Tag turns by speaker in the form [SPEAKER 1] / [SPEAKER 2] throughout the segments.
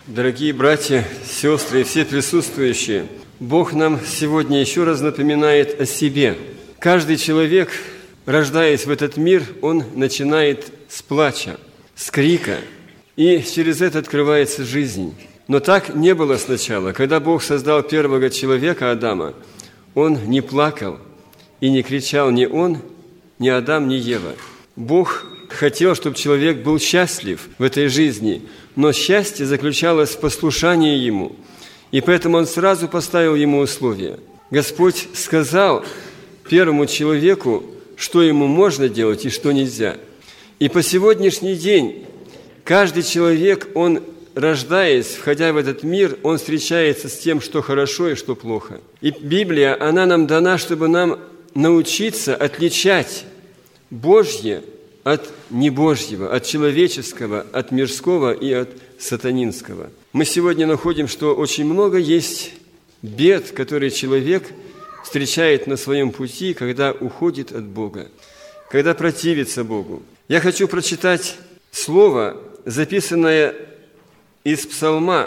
[SPEAKER 1] Дорогие братья, сестры и все присутствующие, Бог нам сегодня еще раз напоминает о себе. Каждый человек, рождаясь в этот мир, он начинает с плача, с крика, и через это открывается жизнь. Но так не было сначала. Когда Бог создал первого человека, Адама, Он не плакал и не кричал ни он, ни Адам, ни Ева. Бог хотел, чтобы человек был счастлив в этой жизни, но счастье заключалось в послушании Ему. И поэтому Он сразу поставил ему условия. Господь сказал первому человеку, что ему можно делать и что нельзя. И по сегодняшний день каждый человек, он, рождаясь, входя в этот мир, он встречается с тем, что хорошо и что плохо. И Библия, она нам дана, чтобы нам научиться отличать Божье от небожьего, от человеческого, от мирского и от сатанинского. Мы сегодня находим, что очень много есть бед, которые человек встречает на своем пути, когда уходит от Бога, когда противится Богу. Я хочу прочитать слово, записанное из Псалма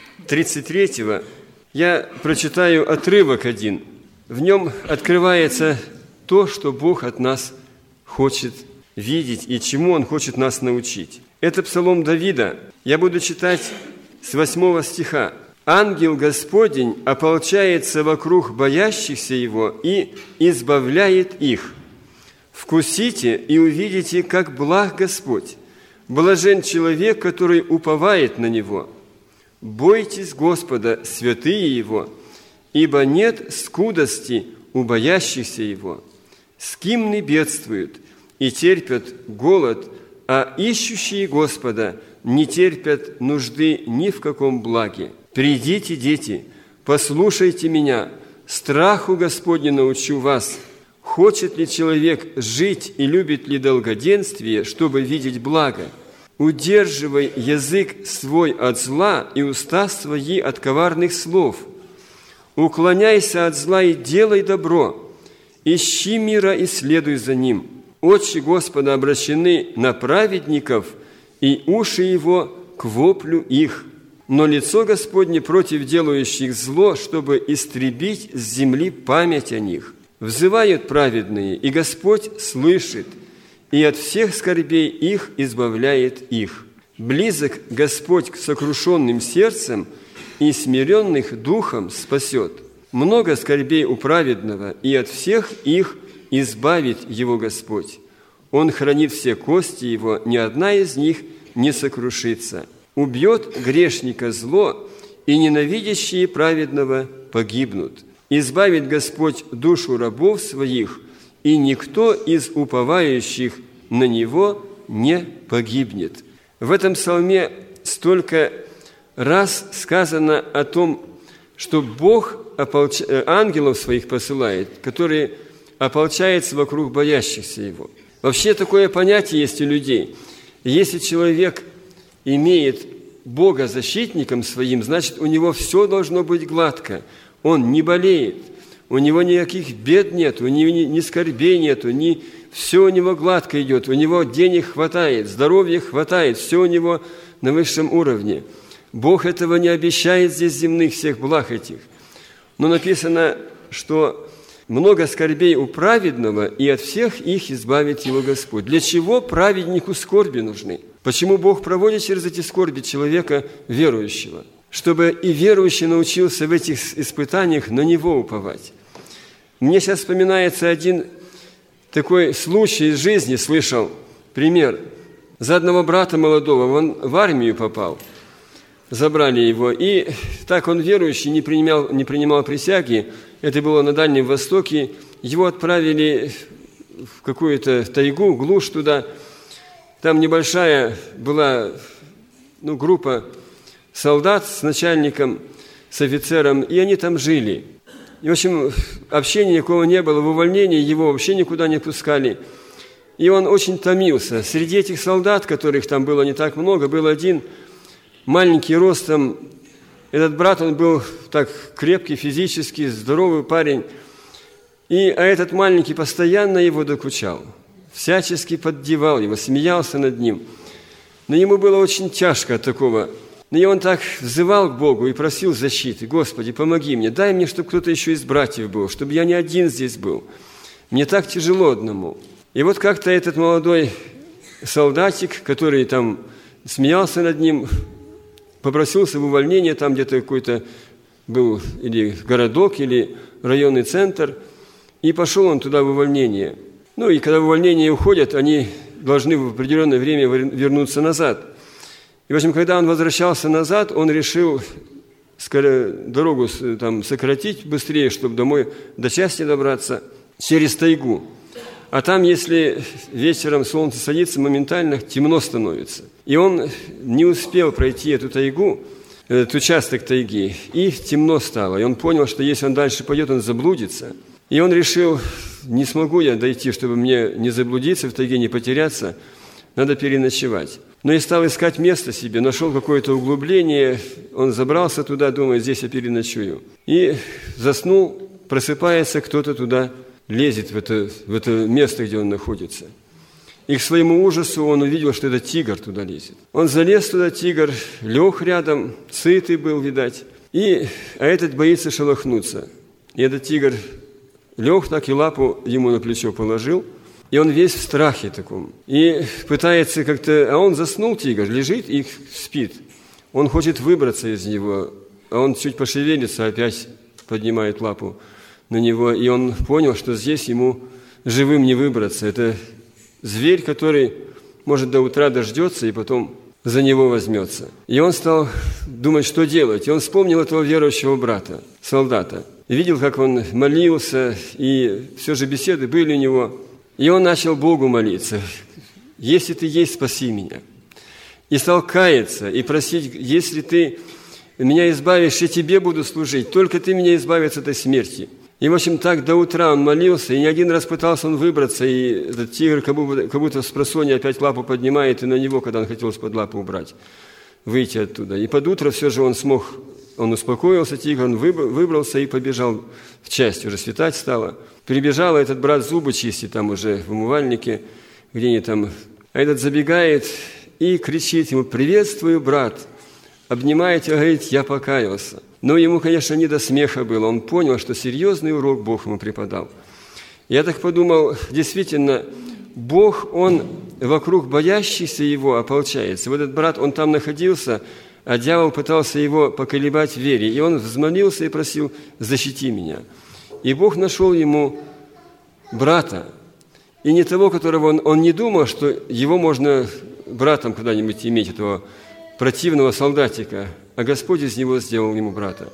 [SPEAKER 1] 33. Я прочитаю отрывок один. В нем открывается то, что Бог от нас хочет видеть и чему Он хочет нас научить. Это Псалом Давида. Я буду читать с 8 стиха. «Ангел Господень ополчается вокруг боящихся Его и избавляет их. Вкусите и увидите, как благ Господь. Блажен человек, который уповает на Него. Бойтесь Господа, святые Его, ибо нет скудости у боящихся Его. Скимны бедствуют и терпят голод, а ищущие Господа не терпят нужды ни в каком благе. Придите, дети, послушайте меня, страху Господню научу вас. Хочет ли человек жить и любит ли долгоденствие, чтобы видеть благо? Удерживай язык свой от зла и уста свои от коварных слов. Уклоняйся от зла и делай добро. Ищи мира и следуй за ним. Очи Господа обращены на праведников, и уши Его к воплю их. Но лицо Господне против делающих зло, чтобы истребить с земли память о них. Взывают праведные, и Господь слышит, и от всех скорбей их избавляет их. Близок Господь к сокрушенным сердцем, и смиренных духом спасет. Много скорбей у праведного, и от всех их избавит его Господь. Он хранит все кости его, ни одна из них не сокрушится. Убьет грешника зло, и ненавидящие праведного погибнут. Избавит Господь душу рабов своих, и никто из уповающих на Него не погибнет». В этом псалме столько раз сказано о том, что Бог ангелов своих посылает, которые ополчаются вокруг боящихся Его. Вообще такое понятие есть у людей. Если человек имеет Бога защитником своим, значит, у него все должно быть гладко. Он не болеет, у него никаких бед нет, у него ни скорбей нет, все у него гладко идет, у него денег хватает, здоровья хватает, все у него на высшем уровне. Бог этого не обещает здесь земных всех благ этих. Но написано, что много скорбей у праведного, и от всех их избавит его Господь. Для чего праведнику скорби нужны? Почему Бог проводит через эти скорби человека верующего? Чтобы и верующий научился в этих испытаниях на Него уповать. Мне сейчас вспоминается один такой случай из жизни, слышал пример. За одного брата молодого, он в армию попал, забрали его, и так он верующий, не принимал присяги, это было на Дальнем Востоке, его отправили в какую-то тайгу, глушь туда, там небольшая была группа солдат с начальником, с офицером, и они там жили. И, в общем, общения никакого не было, в увольнении его вообще никуда не пускали. И он очень томился. Среди этих солдат, которых там было не так много, был один маленький ростом. Этот брат, он был так крепкий физически, здоровый парень. А этот маленький постоянно его докучал, всячески поддевал его, смеялся над ним. Но ему было очень тяжко от такого. И он так взывал к Богу и просил защиты. Господи, помоги мне, дай мне, чтобы кто-то еще из братьев был, чтобы я не один здесь был. Мне так тяжело одному. И вот как-то этот молодой солдатик, который там смеялся над ним, попросился в увольнение, там где-то какой-то был или городок, или районный центр, и пошел он туда в увольнение. И когда в увольнение уходят, они должны в определенное время вернуться назад. И, в общем, когда он возвращался назад, он решил дорогу там сократить быстрее, чтобы домой до части добраться через тайгу. А там, если вечером солнце садится, моментально темно становится. И он не успел пройти эту тайгу, этот участок тайги, и темно стало. И он понял, что если он дальше пойдет, он заблудится. И он решил, не смогу я дойти, чтобы мне не заблудиться в тайге, не потеряться, надо переночевать. Но и стал искать место себе, нашел какое-то углубление, он забрался туда, думает, здесь я переночую. И заснул, просыпается, кто-то туда лезет, в это место, где он находится. И к своему ужасу он увидел, что это тигр туда лезет. Он залез туда, тигр, лег рядом, сытый был, видать, а этот боится шелохнуться. И этот тигр лег так и лапу ему на плечо положил, и он весь в страхе таком. И пытается как-то... А он заснул, тигр, лежит и спит. Он хочет выбраться из него, а он чуть пошевелится, опять поднимает лапу на него. И он понял, что здесь ему живым не выбраться. Это зверь, который, может, до утра дождется и потом за него возьмется. И он стал думать, что делать. И он вспомнил этого верующего брата, солдата. И видел, как он молился, и все же беседы были у него. И он начал Богу молиться: «Если Ты есть, спаси меня». И стал каяться и просить: «Если Ты меня избавишь, я Тебе буду служить, только Ты меня избавишь от этой смерти». И, в общем, так до утра он молился, и не один раз пытался он выбраться, и этот тигр как будто спросонья опять лапу поднимает, и на него, когда он хотел из-под лапы убрать, выйти оттуда. И под утро все же он успокоился, тигр, он выбрался и побежал в часть, уже светать стало. Прибежал этот брат зубы чистить там уже в умывальнике, где-нибудь там. А этот забегает и кричит ему: «Приветствую, брат!» Обнимает и говорит: «Я покаялся». Но ему, конечно, не до смеха было. Он понял, что серьезный урок Бог ему преподал. Я так подумал, действительно, Бог, Он вокруг боящийся Его ополчается. Вот этот брат, он там находился, а дьявол пытался его поколебать в вере. И он взмолился и просил: «Защити меня». И Бог нашел ему брата. И не того, которого он не думал, что его можно братом куда-нибудь иметь, этого противного солдатика, а Господь из него сделал ему брата.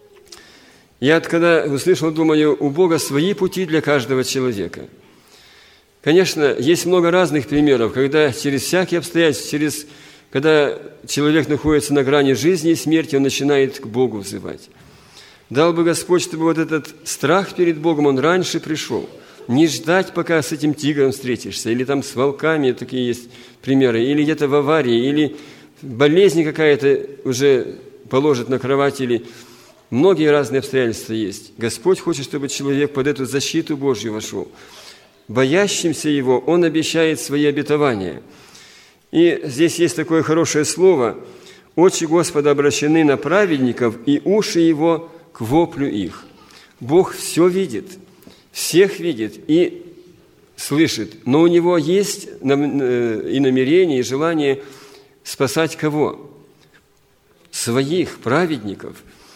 [SPEAKER 1] Я когда услышал, думаю, у Бога свои пути для каждого человека. Конечно, есть много разных примеров, когда через всякие обстоятельства, когда человек находится на грани жизни и смерти, он начинает к Богу взывать. Дал бы Господь, чтобы вот этот страх перед Богом, он раньше пришел. Не ждать, пока с этим тигром встретишься, или там с волками, такие есть примеры, или где-то в аварии, или болезнь какая-то уже положит на кровать, или многие разные обстоятельства есть. Господь хочет, чтобы человек под эту защиту Божью вошел. Боящимся Его Он обещает свои обетования. И здесь есть такое хорошее слово: «Очи Господа обращены на праведников, и уши Его к воплю их». Бог все видит, всех видит и слышит, но у Него есть и намерение, и желание спасать кого? Своих праведников.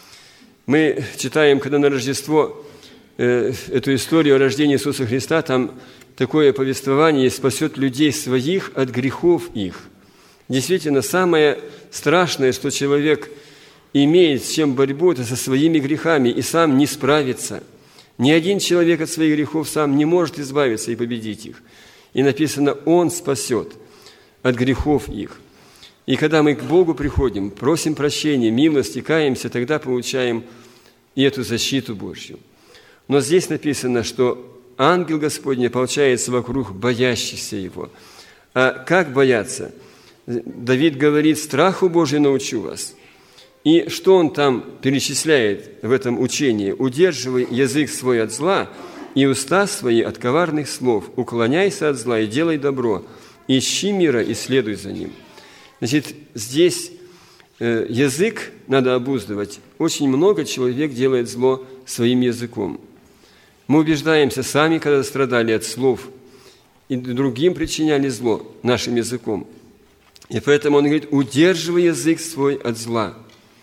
[SPEAKER 1] Мы читаем, когда на Рождество эту историю о рождении Иисуса Христа, там такое повествование: «Спасет людей своих от грехов их». Действительно, самое страшное, что человек имеет с чем борьбу, это со своими грехами, и сам не справится. Ни один человек от своих грехов сам не может избавиться и победить их. И написано: «Он спасет от грехов их». И когда мы к Богу приходим, просим прощения, милости, каемся, тогда получаем и эту защиту Божью. Но здесь написано, что ангел Господень ополчается вокруг боящихся Его. А как бояться? Давид говорит: «Страху Божию научу вас». И что он там перечисляет в этом учении? «Удерживай язык свой от зла и уста свои от коварных слов. Уклоняйся от зла и делай добро. Ищи мира и следуй за ним». Значит, здесь язык надо обуздывать. Очень много человек делает зло своим языком. Мы убеждаемся сами, когда страдали от слов, и другим причиняли зло нашим языком. И поэтому он говорит: удерживай язык свой от зла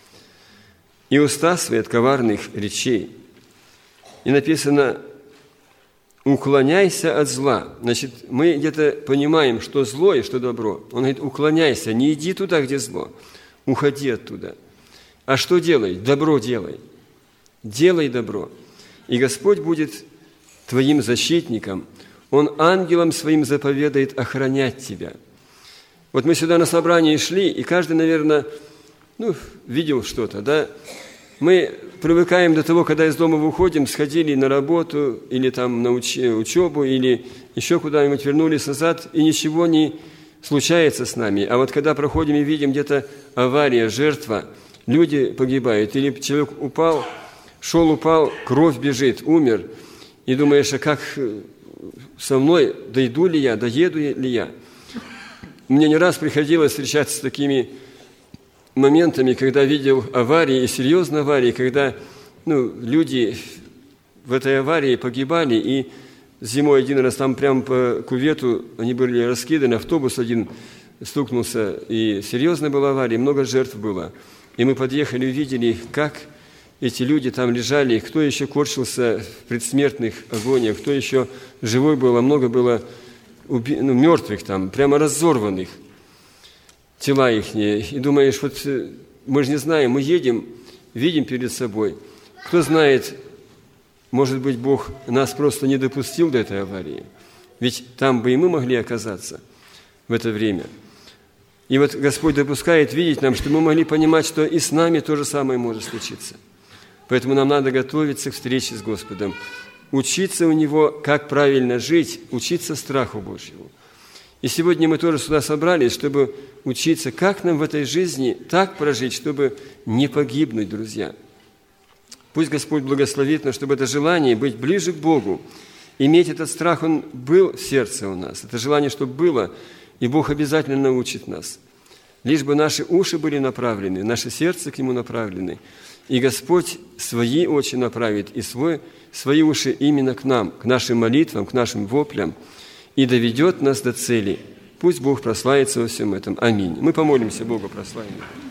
[SPEAKER 1] и уста свои от коварных речей. И написано: уклоняйся от зла. Значит, мы где-то понимаем, что зло и что добро. Он говорит: уклоняйся, не иди туда, где зло, уходи оттуда. А что делай? Добро делай. Делай добро. И Господь будет твоим защитником. Он ангелом своим заповедает охранять тебя. Вот мы сюда на собрание шли, и каждый, наверное, видел что-то, да? Мы привыкаем до того, когда из дома выходим, сходили на работу, или там на учебу, или еще куда-нибудь вернулись назад, и ничего не случается с нами. А вот когда проходим и видим где-то авария, жертва, люди погибают, или человек упал, упал, кровь бежит, умер, и думаешь: а как со мной, дойду ли я, доеду ли я? Мне не раз приходилось встречаться с такими моментами, когда видел аварии, и серьезные аварии, когда люди в этой аварии погибали, и зимой один раз там прямо по кювету они были раскиданы, автобус один стукнулся, и серьезная была авария, много жертв было. И мы подъехали и увидели, как эти люди там лежали, кто еще корчился в предсмертных агониях, кто еще живой был, а много было мертвых там, прямо разорванных, тела их. И думаешь, вот мы же не знаем, мы едем, видим перед собой. Кто знает, может быть, Бог нас просто не допустил до этой аварии. Ведь там бы и мы могли оказаться в это время. И вот Господь допускает видеть нам, что мы могли понимать, что и с нами то же самое может случиться. Поэтому нам надо готовиться к встрече с Господом, учиться у Него, как правильно жить, учиться страху Божьему. И сегодня мы тоже сюда собрались, чтобы учиться, как нам в этой жизни так прожить, чтобы не погибнуть, друзья. Пусть Господь благословит нас, чтобы это желание быть ближе к Богу, иметь этот страх, он был в сердце у нас. Это желание, чтобы было, и Бог обязательно научит нас. Лишь бы наши уши были направлены, наше сердце к Нему направлены, и Господь свои очи направит и свои уши именно к нам, к нашим молитвам, к нашим воплям, и доведет нас до цели. Пусть Бог прославится во всем этом. Аминь. Мы помолимся Богу, прославим Его.